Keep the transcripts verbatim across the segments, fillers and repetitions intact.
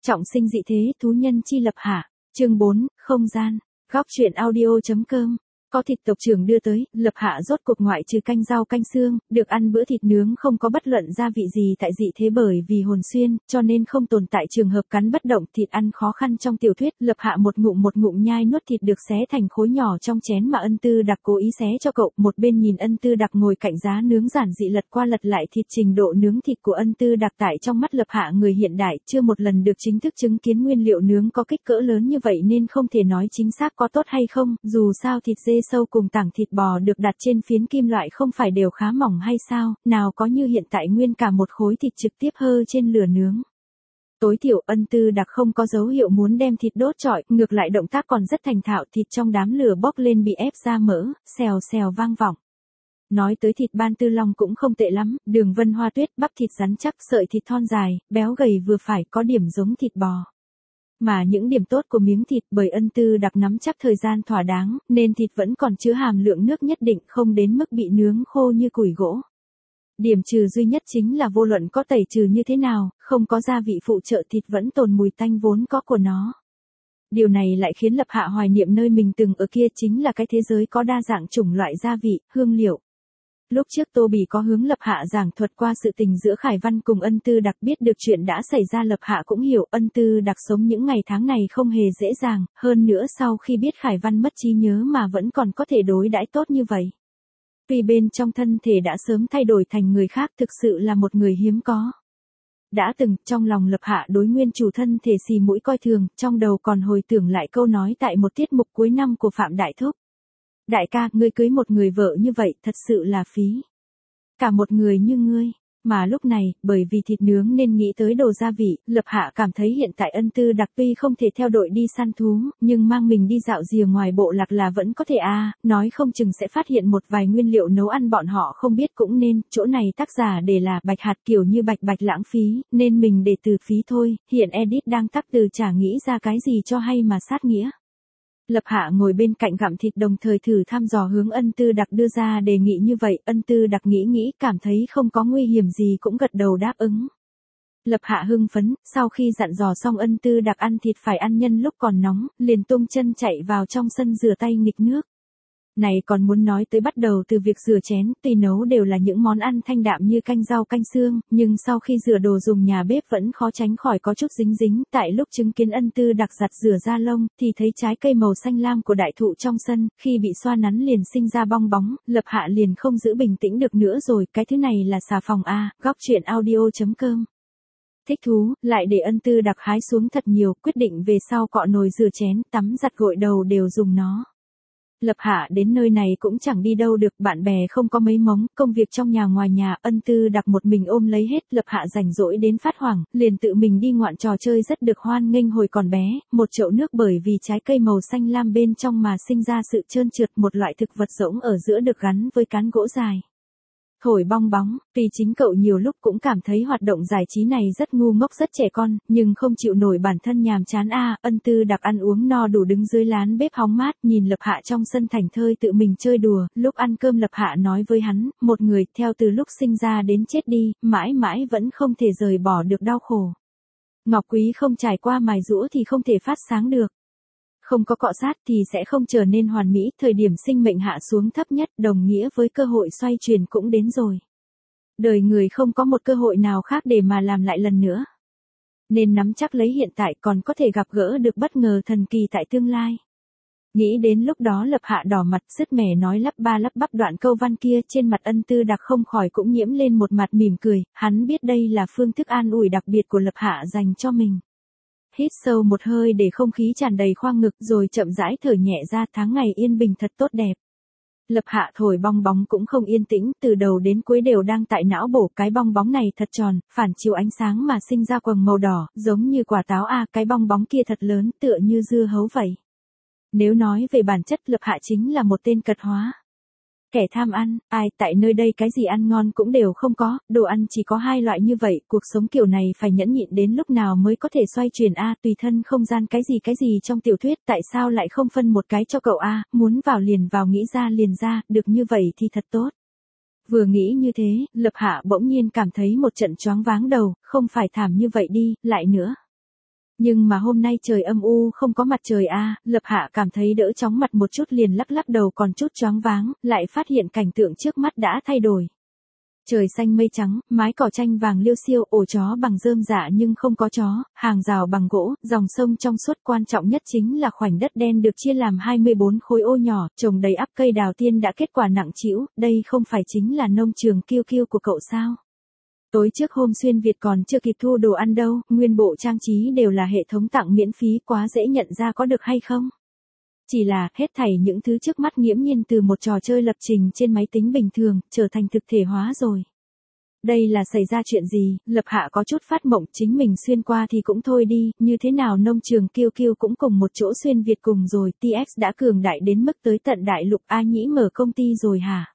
Trọng sinh dị thế, thú nhân chi lập hạ. Chương bốn, không gian. Góc truyện audio.com. Có thịt tộc trưởng đưa tới, lập hạ rốt cuộc ngoại trừ canh rau canh xương, được ăn bữa thịt nướng không có bất luận gia vị gì tại dị thế bởi vì hồn xuyên, cho nên không tồn tại trường hợp cắn bất động thịt ăn khó khăn trong tiểu thuyết. Lập hạ một ngụm một ngụm nhai nuốt thịt được xé thành khối nhỏ trong chén mà ân tư đặc cố ý xé cho cậu, một bên nhìn ân tư đặc ngồi cạnh giá nướng giản dị lật qua lật lại thịt. Trình độ nướng thịt của ân tư đặc tại trong mắt lập hạ người hiện đại chưa một lần được chính thức chứng kiến nguyên liệu nướng có kích cỡ lớn như vậy nên không thể nói chính xác có tốt hay không, dù sao thịt dê sâu cùng tảng thịt bò được đặt trên phiến kim loại không phải đều khá mỏng hay sao, nào có như hiện tại nguyên cả một khối thịt trực tiếp hơ trên lửa nướng. Tối thiểu ân tư đặc không có dấu hiệu muốn đem thịt đốt trọi, ngược lại động tác còn rất thành thạo, thịt trong đám lửa bốc lên bị ép ra mỡ, xèo xèo vang vọng. Nói tới thịt ban tư long cũng không tệ lắm, đường vân hoa tuyết, bắp thịt rắn chắc, sợi thịt thon dài, béo gầy vừa phải, có điểm giống thịt bò. Mà những điểm tốt của miếng thịt bởi ân tư đặc nắm chắc thời gian thỏa đáng, nên thịt vẫn còn chứa hàm lượng nước nhất định, không đến mức bị nướng khô như củi gỗ. Điểm trừ duy nhất chính là vô luận có tẩy trừ như thế nào, không có gia vị phụ trợ thịt vẫn tồn mùi tanh vốn có của nó. Điều này lại khiến lập hạ hoài niệm nơi mình từng ở kia, chính là cái thế giới có đa dạng chủng loại gia vị, hương liệu. Lúc trước Tô Bỉ có hướng lập hạ giảng thuật qua sự tình giữa Khải Văn cùng ân tư đặc, biết được chuyện đã xảy ra lập hạ cũng hiểu ân tư đặc sống những ngày tháng này không hề dễ dàng, hơn nữa sau khi biết Khải Văn mất trí nhớ mà vẫn còn có thể đối đãi tốt như vậy. Vì bên trong thân thể đã sớm thay đổi thành người khác, thực sự là một người hiếm có. Đã từng, trong lòng lập hạ đối nguyên chủ thân thể xì mũi coi thường, trong đầu còn hồi tưởng lại câu nói tại một tiết mục cuối năm của Phạm Đại Thúc. Đại ca, ngươi cưới một người vợ như vậy, thật sự là phí. Cả một người như ngươi. Mà lúc này, bởi vì thịt nướng nên nghĩ tới đồ gia vị, lập hạ cảm thấy hiện tại ân tư đặc tuy không thể theo đội đi săn thú, nhưng mang mình đi dạo rìa ngoài bộ lạc là vẫn có thể a à, nói không chừng sẽ phát hiện một vài nguyên liệu nấu ăn bọn họ không biết cũng nên, chỗ này tác giả để là bạch hạt kiểu như bạch bạch lãng phí, nên mình để từ phí thôi, hiện edit đang tắc từ chả nghĩ ra cái gì cho hay mà sát nghĩa. Lập hạ ngồi bên cạnh gặm thịt đồng thời thử thăm dò hướng ân tư đặc đưa ra đề nghị như vậy, ân tư đặc nghĩ nghĩ cảm thấy không có nguy hiểm gì cũng gật đầu đáp ứng. Lập hạ hưng phấn, sau khi dặn dò xong ân tư đặc ăn thịt phải ăn nhân lúc còn nóng, liền tung chân chạy vào trong sân rửa tay nghịch nước. Này còn muốn nói tới bắt đầu từ việc rửa chén, tuy nấu đều là những món ăn thanh đạm như canh rau canh xương, nhưng sau khi rửa đồ dùng nhà bếp vẫn khó tránh khỏi có chút dính dính, tại lúc chứng kiến ân tư đặc giặt rửa da lông, thì thấy trái cây màu xanh lam của đại thụ trong sân, khi bị xoa nắn liền sinh ra bong bóng, lập hạ liền không giữ bình tĩnh được nữa rồi, cái thứ này là xà phòng a, góc truyện audio.com. Thích thú, lại để ân tư đặc hái xuống thật nhiều, quyết định về sau cọ nồi rửa chén, tắm giặt gội đầu đều dùng nó. Lập hạ đến nơi này cũng chẳng đi đâu được, bạn bè không có mấy mống, công việc trong nhà ngoài nhà, ân tư đặc một mình ôm lấy hết. Lập hạ rảnh rỗi đến phát hoảng, liền tự mình đi ngoạn trò chơi rất được hoan nghênh hồi còn bé, một chậu nước bởi vì trái cây màu xanh lam bên trong mà sinh ra sự trơn trượt, một loại thực vật rỗng ở giữa được gắn với cán gỗ dài. Thổi bong bóng, vì chính cậu nhiều lúc cũng cảm thấy hoạt động giải trí này rất ngu ngốc rất trẻ con, nhưng không chịu nổi bản thân nhàm chán a à, ân tư đặc ăn uống no đủ đứng dưới lán bếp hóng mát, nhìn lập hạ trong sân thành thơi tự mình chơi đùa, lúc ăn cơm lập hạ nói với hắn, một người theo từ lúc sinh ra đến chết đi, mãi mãi vẫn không thể rời bỏ được đau khổ. Ngọc quý không trải qua mài rũa thì không thể phát sáng được. Không có cọ sát thì sẽ không trở nên hoàn mỹ, thời điểm sinh mệnh hạ xuống thấp nhất đồng nghĩa với cơ hội xoay chuyển cũng đến rồi. Đời người không có một cơ hội nào khác để mà làm lại lần nữa. Nên nắm chắc lấy hiện tại, còn có thể gặp gỡ được bất ngờ thần kỳ tại tương lai. Nghĩ đến lúc đó lập hạ đỏ mặt sứt mẻ nói lắp ba lắp bắp đoạn câu văn kia, trên mặt ân tư đặc không khỏi cũng nhiễm lên một mặt mỉm cười, hắn biết đây là phương thức an ủi đặc biệt của lập hạ dành cho mình. Hít sâu một hơi để không khí tràn đầy khoang ngực rồi chậm rãi thở nhẹ ra, tháng ngày yên bình thật tốt đẹp. Lập hạ thổi bong bóng cũng không yên tĩnh, từ đầu đến cuối đều đang tại não bổ, cái bong bóng này thật tròn, phản chiếu ánh sáng mà sinh ra quầng màu đỏ, giống như quả táo a, à, cái bong bóng kia thật lớn, tựa như dưa hấu vậy. Nếu nói về bản chất, lập hạ chính là một tên cật hóa. Kẻ tham ăn, ai, tại nơi đây cái gì ăn ngon cũng đều không có, đồ ăn chỉ có hai loại như vậy, cuộc sống kiểu này phải nhẫn nhịn đến lúc nào mới có thể xoay chuyển a, à, tùy thân không gian cái gì cái gì trong tiểu thuyết, tại sao lại không phân một cái cho cậu a, à, muốn vào liền vào nghĩ ra liền ra, được như vậy thì thật tốt. Vừa nghĩ như thế, lập hạ bỗng nhiên cảm thấy một trận choáng váng đầu, không phải thảm như vậy đi, lại nữa. Nhưng mà hôm nay trời âm u không có mặt trời a, Lập Hạ cảm thấy đỡ chóng mặt một chút liền lắc lắc đầu còn chút choáng váng, lại phát hiện cảnh tượng trước mắt đã thay đổi. Trời xanh mây trắng, mái cỏ tranh vàng liêu xiêu, ổ chó bằng rơm rạ nhưng không có chó, hàng rào bằng gỗ, dòng sông trong suốt, quan trọng nhất chính là khoảnh đất đen được chia làm hai mươi bốn khối ô nhỏ, trồng đầy ắp cây đào tiên đã kết quả nặng trĩu, đây không phải chính là nông trường kiêu kiêu của cậu sao? Tối trước hôm xuyên Việt còn chưa kịp thu đồ ăn đâu, nguyên bộ trang trí đều là hệ thống tặng miễn phí, quá dễ nhận ra có được hay không? Chỉ là, hết thảy những thứ trước mắt nghiễm nhiên từ một trò chơi lập trình trên máy tính bình thường, trở thành thực thể hóa rồi. Đây là xảy ra chuyện gì? Lập Hạ có chút phát mộng, chính mình xuyên qua thì cũng thôi đi, như thế nào nông trường kiêu kiêu cũng cùng một chỗ xuyên Việt cùng rồi, tê ích đã cường đại đến mức tới tận đại lục A Nhĩ mở công ty rồi hả?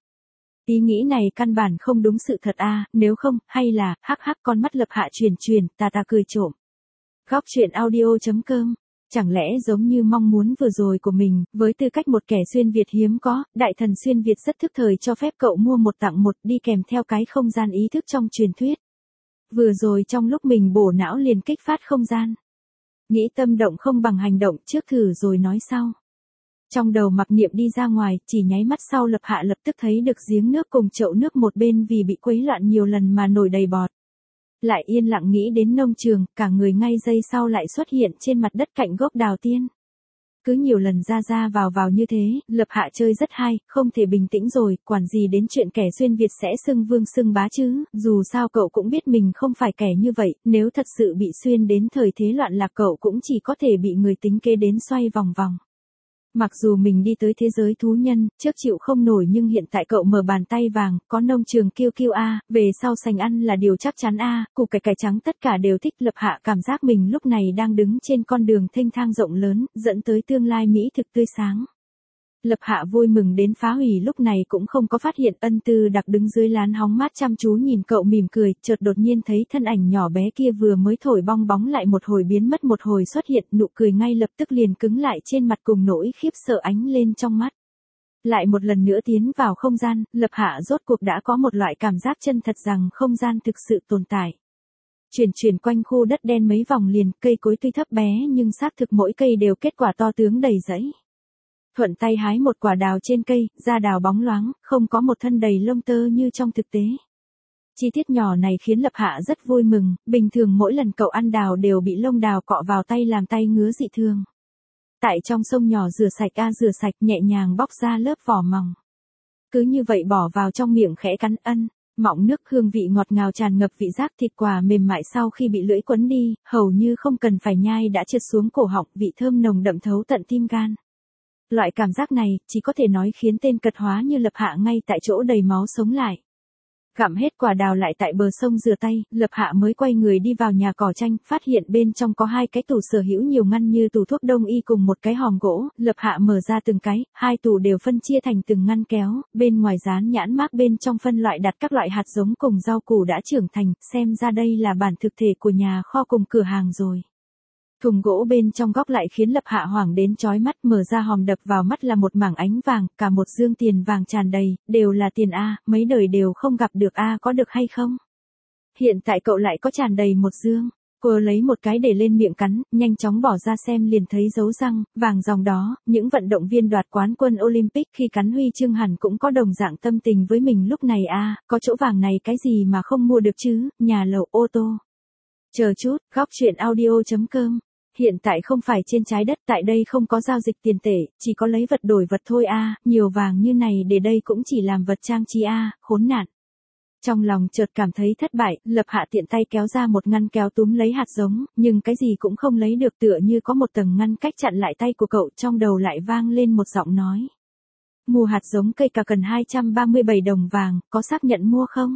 Ý nghĩ này căn bản không đúng sự thật a, nếu không, hay là, hắc hắc con mắt Lập Hạ truyền truyền, ta ta cười trộm. Góc truyện audio chấm com. Chẳng lẽ giống như mong muốn vừa rồi của mình, với tư cách một kẻ xuyên Việt hiếm có, đại thần xuyên Việt rất thức thời cho phép cậu mua một tặng một đi kèm theo cái không gian ý thức trong truyền thuyết. Vừa rồi trong lúc mình bổ não liền kích phát không gian. Nghĩ tâm động không bằng hành động, trước thử rồi nói sau. Trong đầu mặc niệm đi ra ngoài, chỉ nháy mắt sau Lập Hạ lập tức thấy được giếng nước cùng chậu nước một bên vì bị quấy loạn nhiều lần mà nổi đầy bọt. Lại yên lặng nghĩ đến nông trường, cả người ngay giây sau lại xuất hiện trên mặt đất cạnh gốc đào tiên. Cứ nhiều lần ra ra vào vào như thế, Lập Hạ chơi rất hay, không thể bình tĩnh rồi, quản gì đến chuyện kẻ xuyên Việt sẽ xưng vương xưng bá chứ, dù sao cậu cũng biết mình không phải kẻ như vậy, nếu thật sự bị xuyên đến thời thế loạn lạc cậu cũng chỉ có thể bị người tính kế đến xoay vòng vòng. Mặc dù mình đi tới thế giới thú nhân, trước chịu không nổi nhưng hiện tại cậu mở bàn tay vàng, có nông trường kiêu kiêu a, về sau sành ăn là điều chắc chắn a, củ cải cải trắng tất cả đều thích. Lập Hạ cảm giác mình lúc này đang đứng trên con đường thênh thang rộng lớn, dẫn tới tương lai mỹ thực tươi sáng. Lập Hạ vui mừng đến phá hủy lúc này cũng không có phát hiện Ân Tư Đặc đứng dưới lán hóng mát chăm chú nhìn cậu mỉm cười, chợt đột nhiên thấy thân ảnh nhỏ bé kia vừa mới thổi bong bóng lại một hồi biến mất một hồi xuất hiện, nụ cười ngay lập tức liền cứng lại trên mặt cùng nỗi khiếp sợ ánh lên trong mắt. Lại một lần nữa tiến vào không gian, Lập Hạ rốt cuộc đã có một loại cảm giác chân thật rằng không gian thực sự tồn tại. Chuyển chuyển quanh khu đất đen mấy vòng liền, cây cối tuy thấp bé nhưng xác thực mỗi cây đều kết quả to tướng đầy rẫy. Thuận tay hái một quả đào trên cây, da đào bóng loáng, không có một thân đầy lông tơ như trong thực tế. Chi tiết nhỏ này khiến Lập Hạ rất vui mừng, bình thường mỗi lần cậu ăn đào đều bị lông đào cọ vào tay làm tay ngứa dị thường. Tại trong sông nhỏ rửa sạch a rửa sạch nhẹ nhàng bóc ra lớp vỏ mỏng. Cứ như vậy bỏ vào trong miệng khẽ cắn ân, mọng nước hương vị ngọt ngào tràn ngập vị giác thịt quả mềm mại sau khi bị lưỡi quấn đi, hầu như không cần phải nhai đã trượt xuống cổ họng, vị thơm nồng đậm thấu tận tim gan. Loại cảm giác này, chỉ có thể nói khiến tên cật hóa như Lập Hạ ngay tại chỗ đầy máu sống lại. Gặm hết quả đào lại tại bờ sông rửa tay, Lập Hạ mới quay người đi vào nhà cỏ tranh, phát hiện bên trong có hai cái tủ sở hữu nhiều ngăn như tủ thuốc đông y cùng một cái hòm gỗ, Lập Hạ mở ra từng cái, hai tủ đều phân chia thành từng ngăn kéo, bên ngoài dán nhãn mác bên trong phân loại đặt các loại hạt giống cùng rau củ đã trưởng thành, xem ra đây là bản thực thể của nhà kho cùng cửa hàng rồi. Thùng gỗ bên trong góc lại khiến Lập Hạ hoảng đến chói mắt, mở ra hòm đập vào mắt là một mảng ánh vàng, cả một dương tiền vàng tràn đầy, đều là tiền A, mấy đời đều không gặp được A, có được hay không? Hiện tại cậu lại có tràn đầy một dương, cô lấy một cái để lên miệng cắn, nhanh chóng bỏ ra xem liền thấy dấu răng, vàng dòng đó, những vận động viên đoạt quán quân Olympic khi cắn huy chương hẳn cũng có đồng dạng tâm tình với mình lúc này A, có chỗ vàng này cái gì mà không mua được chứ, nhà lầu ô tô. Chờ chút, góc truyện audio chấm com. Hiện tại không phải trên trái đất, tại đây không có giao dịch tiền tệ, chỉ có lấy vật đổi vật thôi a, nhiều vàng như này để đây cũng chỉ làm vật trang trí a, khốn nạn. Trong lòng chợt cảm thấy thất bại, Lập Hạ tiện tay kéo ra một ngăn kéo túm lấy hạt giống, nhưng cái gì cũng không lấy được, tựa như có một tầng ngăn cách chặn lại tay của cậu, trong đầu lại vang lên một giọng nói. Mua hạt giống cây cà cần hai trăm ba mươi bảy đồng vàng, có xác nhận mua không?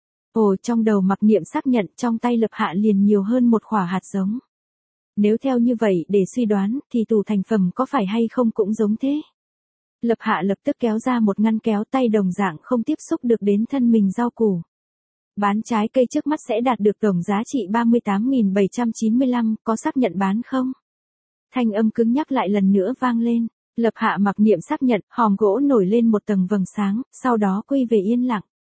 Ồ, trong đầu mặc niệm xác nhận, trong tay Lập Hạ liền nhiều hơn một quả hạt giống. Nếu theo như vậy để suy đoán, thì tủ thành phẩm có phải hay không cũng giống thế. Lập Hạ lập tức kéo ra một ngăn kéo, tay đồng dạng không tiếp xúc được đến thân mình rau củ. Bán trái cây trước mắt sẽ đạt được tổng giá trị ba mươi tám nghìn bảy trăm chín mươi lăm, có xác nhận bán không? Thanh âm cứng nhắc lại lần nữa vang lên. Lập Hạ mặc niệm xác nhận, hòm gỗ nổi lên một tầng vầng sáng, sau đó quy về yên lặng.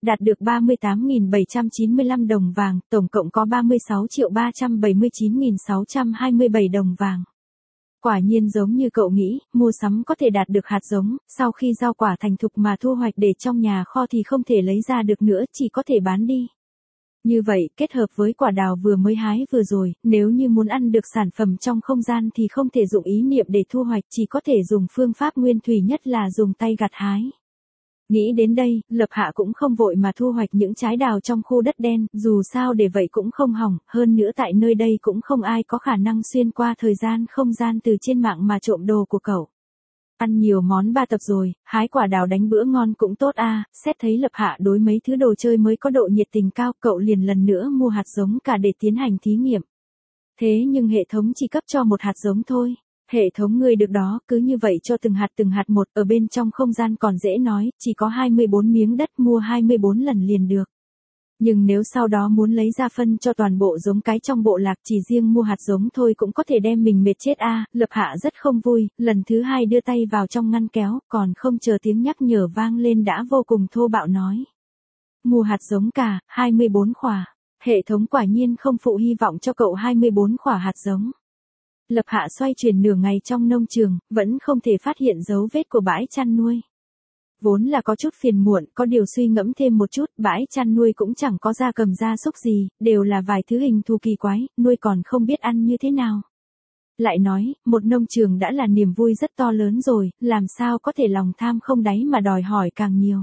đạt được ba mươi tám nghìn bảy trăm chín mươi lăm đồng vàng, tổng cộng có ba mươi sáu triệu ba trăm bảy mươi chín nghìn sáu trăm hai mươi bảy đồng vàng. Quả nhiên giống như cậu nghĩ, mua sắm có thể đạt được hạt giống, sau khi rau quả thành thục mà thu hoạch để trong nhà kho thì không thể lấy ra được nữa, chỉ có thể bán đi. Như vậy, kết hợp với quả đào vừa mới hái vừa rồi, nếu như muốn ăn được sản phẩm trong không gian thì không thể dụng ý niệm để thu hoạch, chỉ có thể dùng phương pháp nguyên thủy nhất là dùng tay gặt hái. Nghĩ đến đây, Lập Hạ cũng không vội mà thu hoạch những trái đào trong khu đất đen, dù sao để vậy cũng không hỏng, hơn nữa tại nơi đây cũng không ai có khả năng xuyên qua thời gian không gian từ trên mạng mà trộm đồ của cậu. Ăn nhiều món ba tập rồi, hái quả đào đánh bữa ngon cũng tốt a. Xét thấy Lập Hạ đối mấy thứ đồ chơi mới có độ nhiệt tình cao, cậu liền lần nữa mua hạt giống cả để tiến hành thí nghiệm. Thế nhưng hệ thống chỉ cấp cho một hạt giống thôi. Hệ thống ngươi được đó, cứ như vậy cho từng hạt từng hạt một, ở bên trong không gian còn dễ nói, chỉ có hai mươi bốn miếng đất mua hai mươi bốn lần liền được. Nhưng nếu sau đó muốn lấy ra phân cho toàn bộ giống cái trong bộ lạc chỉ riêng mua hạt giống thôi cũng có thể đem mình mệt chết a. À, Lập Hạ rất không vui, lần thứ hai đưa tay vào trong ngăn kéo, còn không chờ tiếng nhắc nhở vang lên đã vô cùng thô bạo nói. Mua hạt giống cả, hai mươi bốn khỏa. Hệ thống quả nhiên không phụ hy vọng cho cậu hai mươi bốn khỏa hạt giống. Lập Hạ xoay chuyển nửa ngày trong nông trường, vẫn không thể phát hiện dấu vết của bãi chăn nuôi. Vốn là có chút phiền muộn, có điều suy ngẫm thêm một chút, bãi chăn nuôi cũng chẳng có gia cầm gia súc gì, đều là vài thứ hình thù kỳ quái, nuôi còn không biết ăn như thế nào. Lại nói, một nông trường đã là niềm vui rất to lớn rồi, làm sao có thể lòng tham không đáy mà đòi hỏi càng nhiều.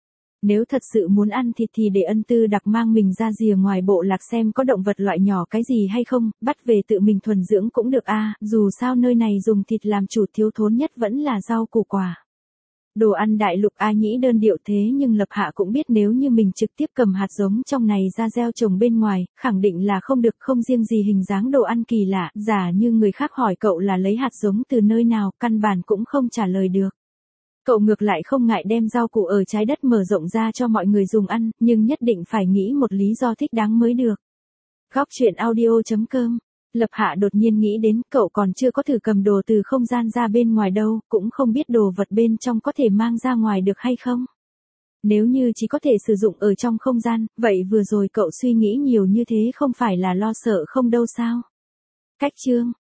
Nếu thật sự muốn ăn thịt thì để ân tư đặc mang mình ra rìa ngoài bộ lạc xem có động vật loại nhỏ cái gì hay không, bắt về tự mình thuần dưỡng cũng được a. Dù sao nơi này dùng thịt làm chủ, thiếu thốn nhất vẫn là rau củ quả. Đồ ăn đại lục ai nhĩ đơn điệu thế nhưng Lập Hạ cũng biết nếu như mình trực tiếp cầm hạt giống trong này ra gieo trồng bên ngoài, khẳng định là không được, không riêng gì hình dáng đồ ăn kỳ lạ, giả như người khác hỏi cậu là lấy hạt giống từ nơi nào, căn bản cũng không trả lời được. Cậu ngược lại không ngại đem rau củ ở trái đất mở rộng ra cho mọi người dùng ăn, nhưng nhất định phải nghĩ một lý do thích đáng mới được. Góc truyện audio chấm com. Lập Hạ đột nhiên nghĩ đến, cậu còn chưa có thử cầm đồ từ không gian ra bên ngoài đâu, cũng không biết đồ vật bên trong có thể mang ra ngoài được hay không. Nếu như chỉ có thể sử dụng ở trong không gian, vậy vừa rồi cậu suy nghĩ nhiều như thế không phải là lo sợ không đâu sao. Cách chương